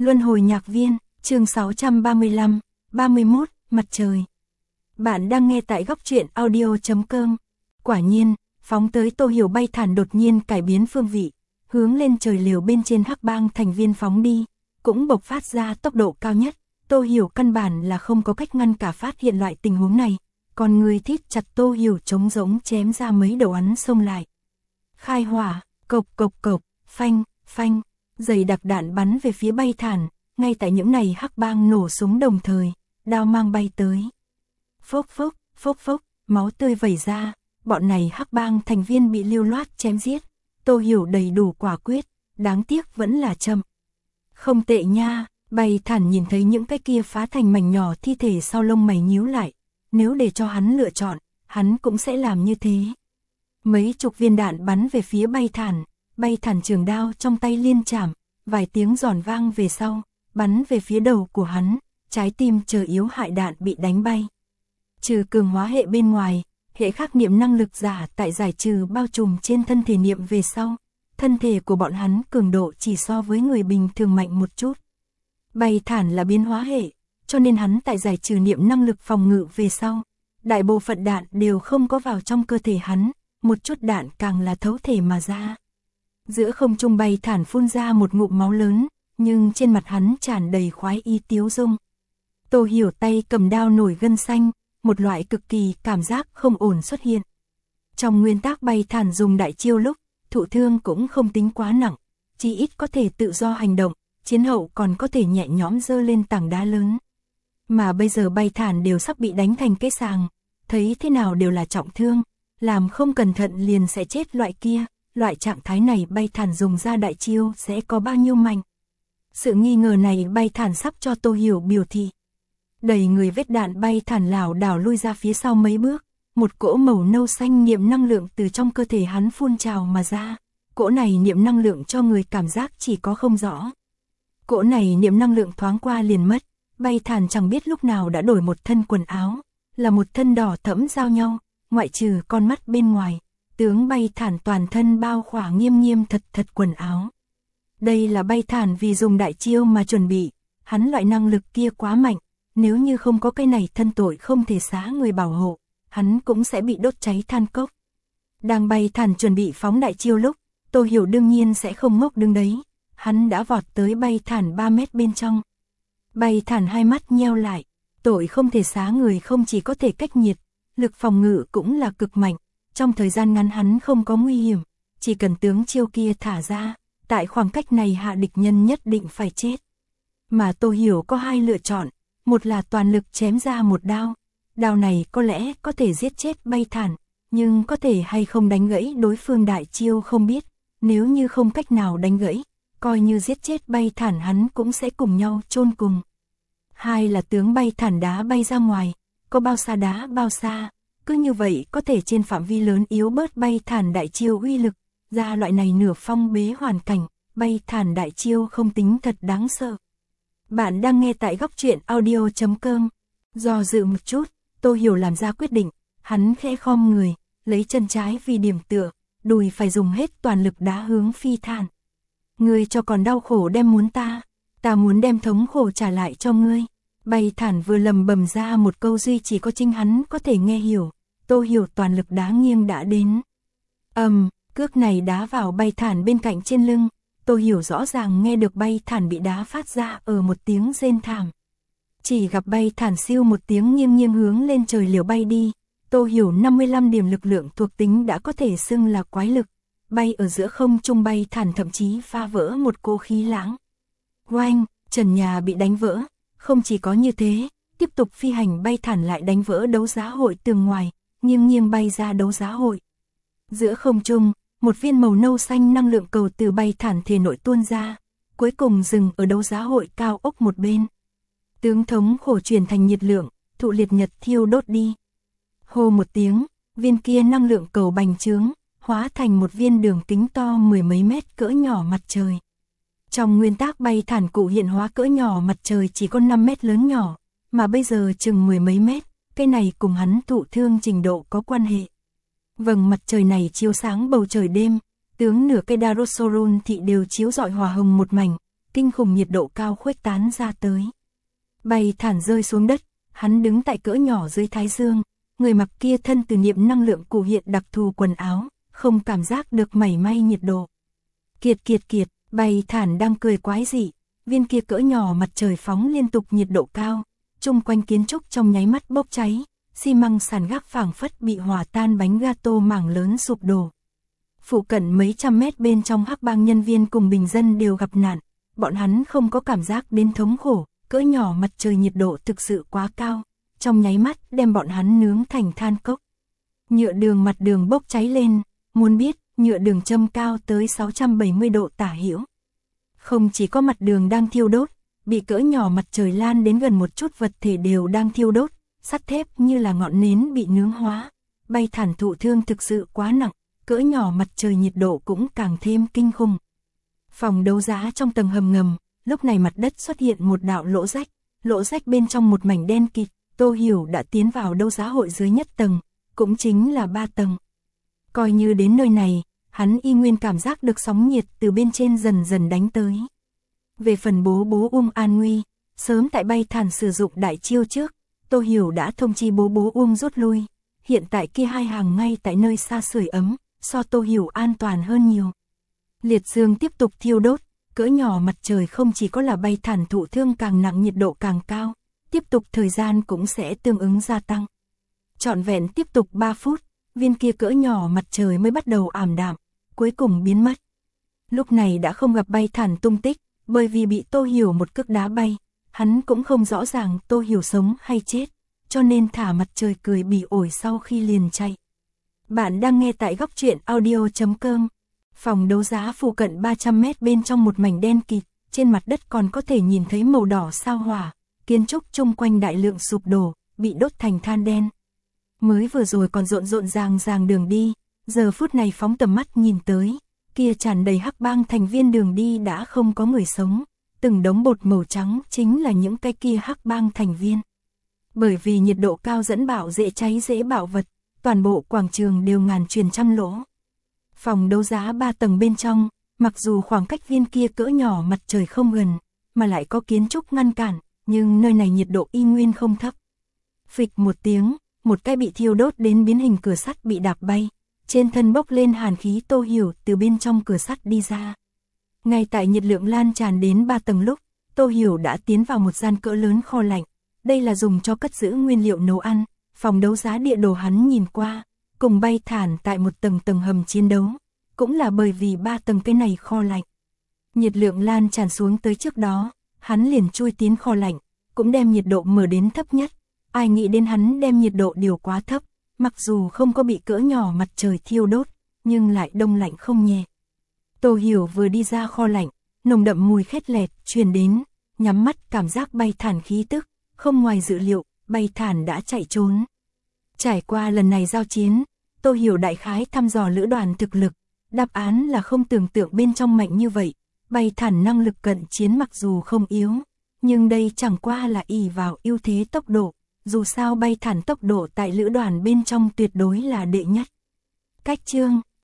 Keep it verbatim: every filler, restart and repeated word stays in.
Luân hồi nhạc viên, chương sáu trăm ba mươi lăm, ba mươi mốt, mặt trời. Bạn đang nghe tại góc truyện audio chấm com. Quả nhiên, phóng tới Tô Hiểu bay thản đột nhiên cải biến phương vị, hướng lên trời liều bên trên Hắc Bang thành viên phóng đi, cũng bộc phát ra tốc độ cao nhất. Tô Hiểu căn bản là không có cách ngăn cả phát hiện loại tình huống này, còn người thít chặt Tô Hiểu trống rỗng chém ra mấy đầu ắn xông lại. Khai hỏa, cộc cộc cộc, phanh, phanh, dày đặc đạn bắn về phía bay thản, ngay tại những này Hắc Bang nổ súng đồng thời, đao mang bay tới. Phốc phốc, phốc phốc, máu tươi vẩy ra, bọn này Hắc Bang thành viên bị lưu loát chém giết. Tô Hiểu đầy đủ quả quyết, đáng tiếc vẫn là chậm. Không tệ nha, bay thản nhìn thấy những cái kia phá thành mảnh nhỏ thi thể sau lông mày nhíu lại, nếu để cho hắn lựa chọn, hắn cũng sẽ làm như thế. Mấy chục viên đạn bắn về phía bay thản, bay thản trường đao trong tay liên chạm, vài tiếng giòn vang về sau, bắn về phía đầu của hắn, trái tim chờ yếu hại đạn bị đánh bay. Trừ cường hóa hệ bên ngoài, hệ khắc niệm năng lực giả tại giải trừ bao trùm trên thân thể niệm về sau, thân thể của bọn hắn cường độ chỉ so với người bình thường mạnh một chút. Bay thản là biến hóa hệ, cho nên hắn tại giải trừ niệm năng lực phòng ngự về sau, đại bộ phận đạn đều không có vào trong cơ thể hắn, một chút đạn càng là thấu thể mà ra. Giữa không trung bay thản phun ra một ngụm máu lớn, nhưng trên mặt hắn tràn đầy khoái ý tiếu dung. Tô Hiểu tay cầm đao nổi gân xanh, một loại cực kỳ cảm giác không ổn xuất hiện. Trong nguyên tắc bay thản dùng đại chiêu lúc, thụ thương cũng không tính quá nặng, chỉ ít có thể tự do hành động, chiến hậu còn có thể nhẹ nhõm dơ lên tảng đá lớn. Mà bây giờ bay thản đều sắp bị đánh thành cái sàng, thấy thế nào đều là trọng thương, làm không cẩn thận liền sẽ chết loại kia, loại trạng thái này bay thản dùng ra đại chiêu sẽ có bao nhiêu mạnh. Sự nghi ngờ này bay thản sắp cho Tô Hiểu biểu thị. Đầy người vết đạn bay thản lảo đảo lui ra phía sau mấy bước, một cỗ màu nâu xanh niệm năng lượng từ trong cơ thể hắn phun trào mà ra. Cỗ này niệm năng lượng cho người cảm giác chỉ có không rõ. Cỗ này niệm năng lượng thoáng qua liền mất, bay thản chẳng biết lúc nào đã đổi một thân quần áo, là một thân đỏ thẫm giao nhau, ngoại trừ con mắt bên ngoài, tướng bay thản toàn thân bao khỏa nghiêm nghiêm thật thật quần áo. Đây là bay thản vì dùng đại chiêu mà chuẩn bị, hắn loại năng lực kia quá mạnh, nếu như không có cái này thân tội không thể xá người bảo hộ, hắn cũng sẽ bị đốt cháy than cốc. Đang bay thản chuẩn bị phóng đại chiêu lúc, Tô Hiểu đương nhiên sẽ không ngốc đứng đấy, hắn đã vọt tới bay thản ba mét bên trong. Bay thản hai mắt nheo lại, tội không thể xá người không chỉ có thể cách nhiệt, lực phòng ngự cũng là cực mạnh, trong thời gian ngắn hắn không có nguy hiểm, chỉ cần tướng chiêu kia thả ra, tại khoảng cách này hạ địch nhân nhất định phải chết. Mà Tô Hiểu có hai lựa chọn, một là toàn lực chém ra một đao, đao này có lẽ có thể giết chết bay thản, nhưng có thể hay không đánh gãy đối phương đại chiêu không biết, nếu như không cách nào đánh gãy, coi như giết chết bay thản hắn cũng sẽ cùng nhau chôn cùng. Hai là tướng bay thản đá bay ra ngoài, có bao xa đá bao xa, cứ như vậy có thể trên phạm vi lớn yếu bớt bay thản đại chiêu uy lực, ra loại này nửa phong bế hoàn cảnh, bay thản đại chiêu không tính thật đáng sợ. Bạn đang nghe tại góc truyện audio chấm com. Do dự một chút, Tô Hiểu làm ra quyết định, hắn khẽ khom người, lấy chân trái vì điểm tựa, đùi phải dùng hết toàn lực đá hướng phi thản. Ngươi cho còn đau khổ đem muốn ta, ta muốn đem thống khổ trả lại cho ngươi. Bay thản vừa lầm bầm ra một câu duy chỉ có chính hắn có thể nghe hiểu, Tô Hiểu toàn lực đá nghiêng đã đến. Ầm, um, cước này đá vào bay thản bên cạnh trên lưng, Tô Hiểu rõ ràng nghe được bay thản bị đá phát ra ở một tiếng rên thảm. Chỉ gặp bay thản siêu một tiếng nghiêng nghiêng hướng lên trời liều bay đi, Tô Hiểu năm mươi lăm điểm lực lượng thuộc tính đã có thể xưng là quái lực, bay ở giữa không trung bay thản thậm chí phá vỡ một cô khí lãng. Oanh, trần nhà bị đánh vỡ, không chỉ có như thế, tiếp tục phi hành bay thản lại đánh vỡ đấu giá hội tường ngoài, nghiêng nghiêng bay ra đấu giá hội. Giữa không trung, một viên màu nâu xanh năng lượng cầu từ bay thản thể nội tuôn ra, cuối cùng dừng ở đấu giá hội cao ốc một bên. Tướng thống khổ chuyển thành nhiệt lượng, thụ liệt nhật thiêu đốt đi. Hô một tiếng, viên kia năng lượng cầu bành trướng, hóa thành một viên đường kính to mười mấy mét cỡ nhỏ mặt trời. Trong nguyên tắc bay thản cụ hiện hóa cỡ nhỏ mặt trời chỉ có năm mét lớn nhỏ, mà bây giờ chừng mười mấy mét, cái này cùng hắn thụ thương trình độ có quan hệ. Vầng mặt trời này chiếu sáng bầu trời đêm, tướng nửa cây Darosorun thị đều chiếu rọi hòa hồng một mảnh, kinh khủng nhiệt độ cao khuếch tán ra tới. Bay thản rơi xuống đất, hắn đứng tại cỡ nhỏ dưới thái dương, người mặc kia thân từ niệm năng lượng cụ hiện đặc thù quần áo, không cảm giác được mảy may nhiệt độ. Kiệt kiệt kiệt, Bay thản đang cười quái dị, viên kia cỡ nhỏ mặt trời phóng liên tục nhiệt độ cao, chung quanh kiến trúc trong nháy mắt bốc cháy, xi măng sàn gác phảng phất bị hòa tan bánh gato mảng lớn sụp đổ. Phụ cận mấy trăm mét bên trong hắc bang nhân viên cùng bình dân đều gặp nạn, bọn hắn không có cảm giác đến thống khổ, cỡ nhỏ mặt trời nhiệt độ thực sự quá cao, trong nháy mắt đem bọn hắn nướng thành than cốc. Nhựa đường mặt đường bốc cháy lên, muốn biết, nhựa đường châm cao tới sáu trăm bảy mươi độ tả hữu. Không chỉ có mặt đường đang thiêu đốt, bị cỡ nhỏ mặt trời lan đến gần một chút vật thể đều đang thiêu đốt, sắt thép như là ngọn nến bị nướng hóa. Bay thản thụ thương thực sự quá nặng, cỡ nhỏ mặt trời nhiệt độ cũng càng thêm kinh khủng. Phòng đấu giá trong tầng hầm ngầm, lúc này mặt đất xuất hiện một đạo lỗ rách, lỗ rách bên trong một mảnh đen kịt, Tô Hiểu đã tiến vào đấu giá hội dưới nhất tầng, cũng chính là ba tầng. Coi như đến nơi này, hắn y nguyên cảm giác được sóng nhiệt từ bên trên dần dần đánh tới. Về phần bố bố Uông an nguy, sớm tại Bay thản sử dụng đại chiêu trước, Tô Hiểu đã thông chi bố bố Uông rút lui, hiện tại kia hai hàng ngay tại nơi xa sưởi ấm, so Tô Hiểu an toàn hơn nhiều. Liệt dương tiếp tục thiêu đốt, cỡ nhỏ mặt trời không chỉ có là Bay thản thụ thương càng nặng nhiệt độ càng cao, tiếp tục thời gian cũng sẽ tương ứng gia tăng. Trọn vẹn tiếp tục ba phút, viên kia cỡ nhỏ mặt trời mới bắt đầu ảm đạm, cuối cùng biến mất. Lúc này đã không gặp Bay thản tung tích, bởi vì bị Tô Hiểu một cước đá bay, hắn cũng không rõ ràng Tô Hiểu sống hay chết, cho nên thả mặt trời cười bỉ ổi sau khi liền chạy. Bạn đang nghe tại góc truyện audio chấm com. Phòng đấu giá phụ cận ba trăm mét bên trong một mảnh đen kịt, trên mặt đất còn có thể nhìn thấy màu đỏ sao hỏa, kiến trúc chung quanh đại lượng sụp đổ, bị đốt thành than đen. Mới vừa rồi còn rộn rộn ràng ràng đường đi, giờ phút này phóng tầm mắt nhìn tới, kia tràn đầy hắc bang thành viên đường đi đã không có người sống, từng đống bột màu trắng chính là những cái kia hắc bang thành viên. Bởi vì nhiệt độ cao dẫn bạo dễ cháy dễ bạo vật, toàn bộ quảng trường đều ngàn truyền trăm lỗ. Phòng đấu giá ba tầng bên trong, mặc dù khoảng cách viên kia cỡ nhỏ mặt trời không gần, mà lại có kiến trúc ngăn cản, nhưng nơi này nhiệt độ y nguyên không thấp. Phịch một tiếng, một cái bị thiêu đốt đến biến hình cửa sắt bị đạp bay, trên thân bốc lên hàn khí. Tô Hiểu từ bên trong cửa sắt đi ra. Ngay tại nhiệt lượng lan tràn đến ba tầng lúc, Tô Hiểu đã tiến vào một gian cỡ lớn kho lạnh, đây là dùng cho cất giữ nguyên liệu nấu ăn. Phòng đấu giá địa đồ hắn nhìn qua, cùng Bay thản tại một tầng tầng hầm chiến đấu, cũng là bởi vì ba tầng cái này kho lạnh. Nhiệt lượng lan tràn xuống tới trước đó, hắn liền chui tiến kho lạnh, cũng đem nhiệt độ mở đến thấp nhất. Ai nghĩ đến hắn đem nhiệt độ điều quá thấp, mặc dù không có bị cỡ nhỏ mặt trời thiêu đốt, nhưng lại đông lạnh không nhẹ. Tô Hiểu vừa đi ra kho lạnh, nồng đậm mùi khét lẹt truyền đến, nhắm mắt cảm giác Bay thản khí tức, không ngoài dự liệu, Bay thản đã chạy trốn. Trải qua lần này giao chiến, Tô Hiểu đại khái thăm dò lữ đoàn thực lực, đáp án là không tưởng tượng bên trong mạnh như vậy. Bay thản năng lực cận chiến mặc dù không yếu, nhưng đây chẳng qua là ỷ vào ưu thế tốc độ, dù sao Bay thản tốc độ tại lữ đoàn bên trong tuyệt đối là đệ nhất. Cách chương